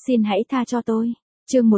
Xin hãy tha cho tôi. Chương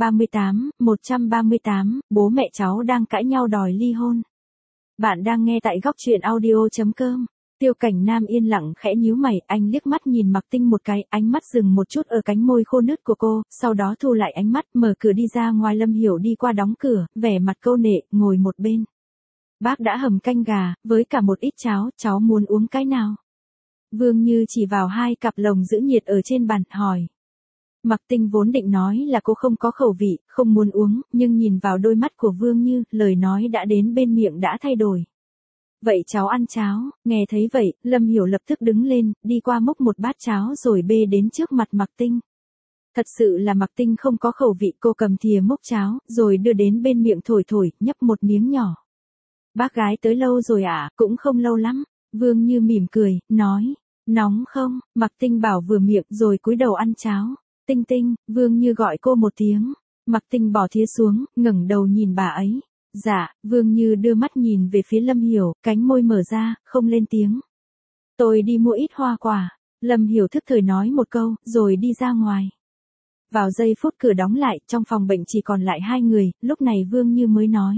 138, bố mẹ cháu đang cãi nhau đòi ly hôn. Bạn đang nghe tại góc truyện audio.com. Tiêu Cảnh Nam yên lặng khẽ nhíu mày, anh liếc mắt nhìn Mạc Tinh một cái, ánh mắt dừng một chút ở cánh môi khô nứt của cô, sau đó thu lại ánh mắt, mở cửa đi ra ngoài. Lâm Hiểu đi qua đóng cửa, vẻ mặt câu nệ, ngồi một bên. Bác đã hầm canh gà, với cả một ít cháo, cháu muốn uống cái nào? Vương Như chỉ vào hai cặp lồng giữ nhiệt ở trên bàn, hỏi. Mạc Tinh vốn định nói là cô không có khẩu vị, không muốn uống, nhưng nhìn vào đôi mắt của Vương Như, lời nói đã đến bên miệng đã thay đổi. Vậy cháu ăn cháo, nghe thấy vậy, Lâm Hiểu lập tức đứng lên, đi qua múc một bát cháo rồi bê đến trước mặt Mạc Tinh. Thật sự là Mạc Tinh không có khẩu vị, cô cầm thìa múc cháo, rồi đưa đến bên miệng thổi thổi, nhấp một miếng nhỏ. Bác gái tới lâu rồi ạ, cũng không lâu lắm. Vương Như mỉm cười, nói, nóng không? Mạc Tinh bảo vừa miệng rồi cúi đầu ăn cháo. Tinh Tinh, Vương Như gọi cô một tiếng. Mạc Tinh bỏ thìa xuống, ngẩng đầu nhìn bà ấy. Dạ, Vương Như đưa mắt nhìn về phía Lâm Hiểu, cánh môi mở ra, không lên tiếng. Tôi đi mua ít hoa quả. Lâm Hiểu thức thời nói một câu, rồi đi ra ngoài. Vào giây phút cửa đóng lại, trong phòng bệnh chỉ còn lại hai người, lúc này Vương Như mới nói.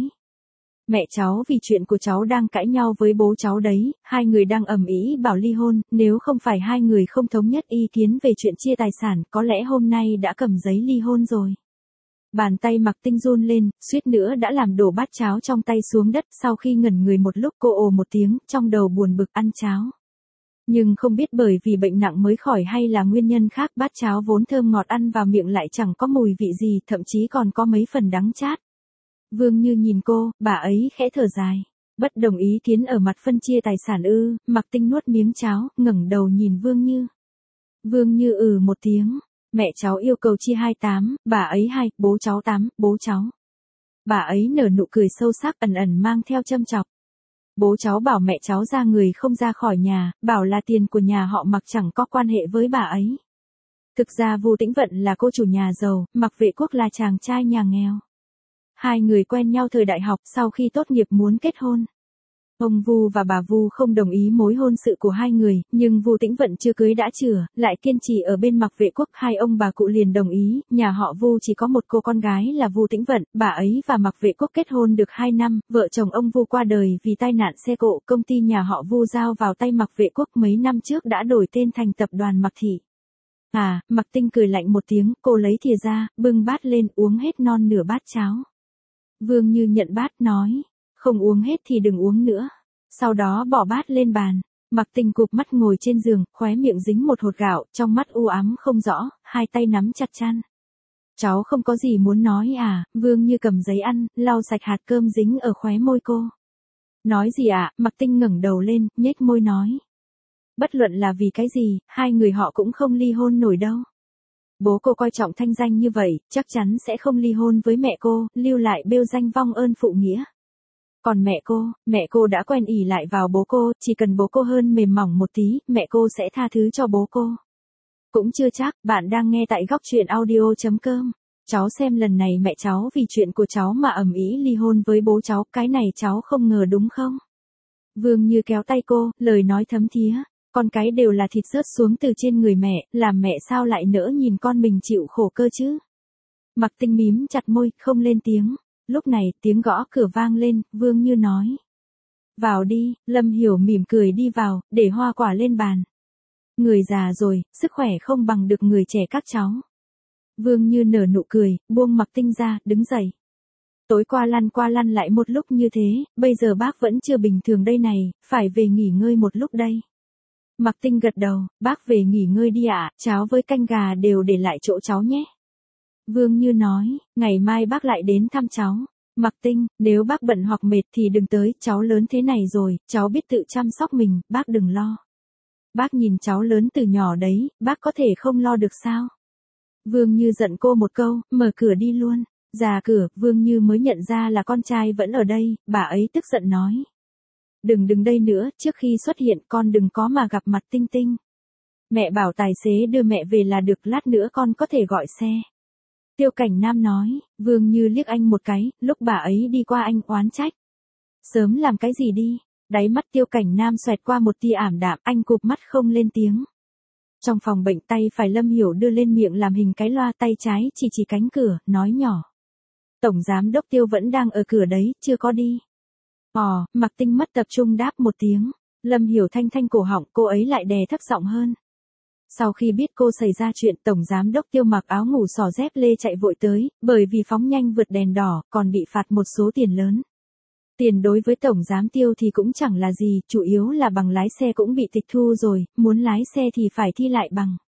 Mẹ cháu vì chuyện của cháu đang cãi nhau với bố cháu đấy, hai người đang ầm ĩ bảo ly hôn, nếu không phải hai người không thống nhất ý kiến về chuyện chia tài sản, có lẽ hôm nay đã cầm giấy ly hôn rồi. Bàn tay Mạc Tinh run lên, suýt nữa đã làm đổ bát cháo trong tay xuống đất, sau khi ngẩn người một lúc cô ồ một tiếng, trong đầu buồn bực ăn cháo. Nhưng không biết bởi vì bệnh nặng mới khỏi hay là nguyên nhân khác, bát cháo vốn thơm ngọt ăn vào miệng lại chẳng có mùi vị gì, thậm chí còn có mấy phần đắng chát. Vương Như nhìn cô, bà ấy khẽ thở dài. Bất đồng ý kiến ở mặt phân chia tài sản ư? Mạc Tinh nuốt miếng cháo, ngẩng đầu nhìn Vương Như. Vương Như một tiếng. Mẹ cháu yêu cầu chia 28, bà ấy 2, bố cháu 8, bố cháu. Bà ấy nở nụ cười sâu sắc ẩn ẩn mang theo châm chọc. Bố cháu bảo mẹ cháu ra người không ra khỏi nhà, bảo là tiền của nhà họ Mạc chẳng có quan hệ với bà ấy. Thực ra Vu Tĩnh Vận là cô chủ nhà giàu, Mạc Vệ Quốc là chàng trai nhà nghèo. Hai người quen nhau thời đại học, sau khi tốt nghiệp muốn kết hôn. Ông Vu và bà Vu không đồng ý mối hôn sự của hai người, nhưng Vu Tĩnh Vận chưa cưới đã chửa, lại kiên trì ở bên Mạc Vệ Quốc, hai ông bà cụ liền đồng ý. Nhà họ Vu chỉ có một cô con gái là Vu Tĩnh Vận, bà ấy và Mạc Vệ Quốc kết hôn được 2 năm, vợ chồng ông Vu qua đời vì tai nạn xe cộ, công ty nhà họ Vu giao vào tay Mạc Vệ Quốc mấy năm trước đã đổi tên thành tập đoàn Mạc Thị. Mạc Tinh cười lạnh một tiếng, cô lấy thìa ra, bưng bát lên uống hết non nửa bát cháo. Vương Như nhận bát nói, không uống hết thì đừng uống nữa. Sau đó bỏ bát lên bàn. Mạc Tinh cụp mắt ngồi trên giường, khóe miệng dính một hột gạo, trong mắt u ám không rõ, hai tay nắm chặt chăn. Cháu không có gì muốn nói à? Vương Như cầm giấy ăn, lau sạch hạt cơm dính ở khóe môi cô. Nói gì ạ? Mạc Tinh ngẩng đầu lên, nhếch môi nói. Bất luận là vì cái gì, hai người họ cũng không ly hôn nổi đâu. Bố cô coi trọng thanh danh như vậy, chắc chắn sẽ không ly hôn với mẹ cô, lưu lại bêu danh vong ơn phụ nghĩa. Còn mẹ cô đã quen ỉ lại vào bố cô, chỉ cần bố cô hơn mềm mỏng một tí, mẹ cô sẽ tha thứ cho bố cô. Cũng chưa chắc, bạn đang nghe tại góc truyện audio.com. Cháu xem lần này mẹ cháu vì chuyện của cháu mà ầm ĩ ly hôn với bố cháu, cái này cháu không ngờ đúng không? Vương Như kéo tay cô, lời nói thấm thía. Con cái đều là thịt rớt xuống từ trên người mẹ, làm mẹ sao lại nỡ nhìn con mình chịu khổ cơ chứ? Mạc Tinh mím chặt môi, không lên tiếng. Lúc này, tiếng gõ cửa vang lên, Vương Như nói. Vào đi, Lâm Hiểu mỉm cười đi vào, để hoa quả lên bàn. Người già rồi, sức khỏe không bằng được người trẻ các cháu. Vương Như nở nụ cười, buông Mạc Tinh ra, đứng dậy. Tối qua lăn lại một lúc như thế, bây giờ bác vẫn chưa bình thường đây này, phải về nghỉ ngơi một lúc đây. Mạc Tinh gật đầu, bác về nghỉ ngơi đi ạ, cháo với canh gà đều để lại chỗ cháu nhé. Vương Như nói, ngày mai bác lại đến thăm cháu. Mạc Tinh, nếu bác bận hoặc mệt thì đừng tới, cháu lớn thế này rồi, cháu biết tự chăm sóc mình, bác đừng lo. Bác nhìn cháu lớn từ nhỏ đấy, bác có thể không lo được sao? Vương Như giận cô một câu, mở cửa đi luôn. Ra cửa, Vương Như mới nhận ra là con trai vẫn ở đây, bà ấy tức giận nói. Đừng đây nữa, trước khi xuất hiện con đừng có mà gặp mặt Tinh Tinh. Mẹ bảo tài xế đưa mẹ về là được, lát nữa con có thể gọi xe. Tiêu Cảnh Nam nói. Vương Như liếc anh một cái, lúc bà ấy đi qua anh oán trách. Sớm làm cái gì đi? Đáy mắt Tiêu Cảnh Nam xoẹt qua một tia ảm đạm, anh cụp mắt không lên tiếng. Trong phòng bệnh tay phải Lâm Hiểu đưa lên miệng làm hình cái loa, tay trái chỉ cánh cửa, nói nhỏ. Tổng giám đốc Tiêu vẫn đang ở cửa đấy, chưa có đi. Mạc Tinh mất tập trung đáp một tiếng. Lâm Hiểu thanh cổ họng, cô ấy lại đè thấp giọng hơn. Sau khi biết cô xảy ra chuyện, Tổng giám đốc Tiêu mặc áo ngủ xỏ dép lê chạy vội tới, bởi vì phóng nhanh vượt đèn đỏ, còn bị phạt một số tiền lớn. Tiền đối với Tổng giám Tiêu thì cũng chẳng là gì, chủ yếu là bằng lái xe cũng bị tịch thu rồi, muốn lái xe thì phải thi lại bằng.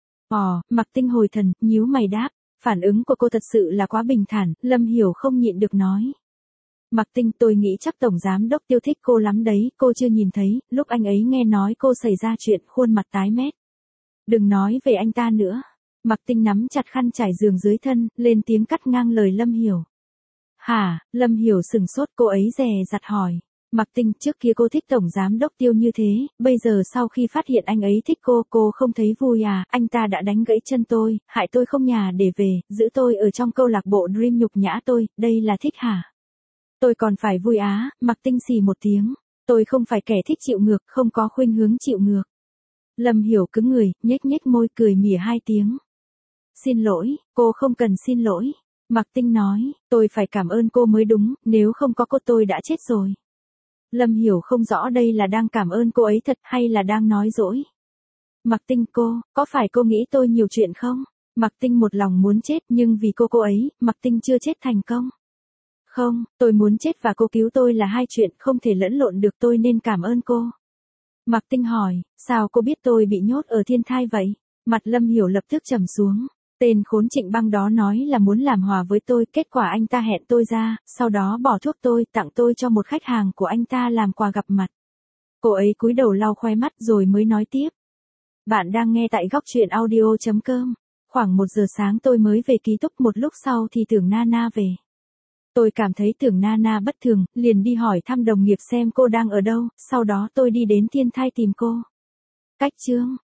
Mạc Tinh hồi thần, nhíu mày đáp, phản ứng của cô thật sự là quá bình thản, Lâm Hiểu không nhịn được nói. Mạc Tinh, tôi nghĩ chắc Tổng giám đốc Tiêu thích cô lắm đấy, cô chưa nhìn thấy, lúc anh ấy nghe nói cô xảy ra chuyện, khuôn mặt tái mét. Đừng nói về anh ta nữa. Mạc Tinh nắm chặt khăn trải giường dưới thân, lên tiếng cắt ngang lời Lâm Hiểu. Hả? Lâm Hiểu sừng sốt, cô ấy dè dặt hỏi. Mạc Tinh, trước kia cô thích Tổng giám đốc Tiêu như thế, bây giờ sau khi phát hiện anh ấy thích cô không thấy vui à? Anh ta đã đánh gãy chân tôi, hại tôi không nhà để về, giữ tôi ở trong câu lạc bộ Dream, nhục nhã tôi, đây là thích hả? Tôi còn phải vui á? Mạc Tinh xì một tiếng. Tôi không phải kẻ thích chịu ngược, không có khuynh hướng chịu ngược. Lâm Hiểu cứng người, nhếch môi cười mỉa hai tiếng. Xin lỗi, cô không cần xin lỗi. Mạc Tinh nói, tôi phải cảm ơn cô mới đúng, nếu không có cô tôi đã chết rồi. Lâm Hiểu không rõ đây là đang cảm ơn cô ấy thật hay là đang nói dỗi. Mạc Tinh, có phải cô nghĩ tôi nhiều chuyện không? Mạc Tinh một lòng muốn chết, nhưng vì cô ấy, Mạc Tinh chưa chết thành công. Không, tôi muốn chết và cô cứu tôi là hai chuyện không thể lẫn lộn được, tôi nên cảm ơn cô. Mạc Tinh hỏi, sao cô biết tôi bị nhốt ở thiên thai vậy? Mặt Lâm Hiểu lập tức trầm xuống. Tên khốn Trịnh Băng đó nói là muốn làm hòa với tôi, kết quả anh ta hẹn tôi ra, sau đó bỏ thuốc tôi, tặng tôi cho một khách hàng của anh ta làm quà gặp mặt. Cô ấy cúi đầu lau khóe mắt rồi mới nói tiếp. Bạn đang nghe tại góc truyện audio.com. Khoảng 1 giờ sáng tôi mới về ký túc, một lúc sau thì Tưởng Nana về. Tôi cảm thấy Tưởng Nana bất thường, liền đi hỏi thăm đồng nghiệp xem cô đang ở đâu, sau đó tôi đi đến thiên thai tìm cô. Cách chương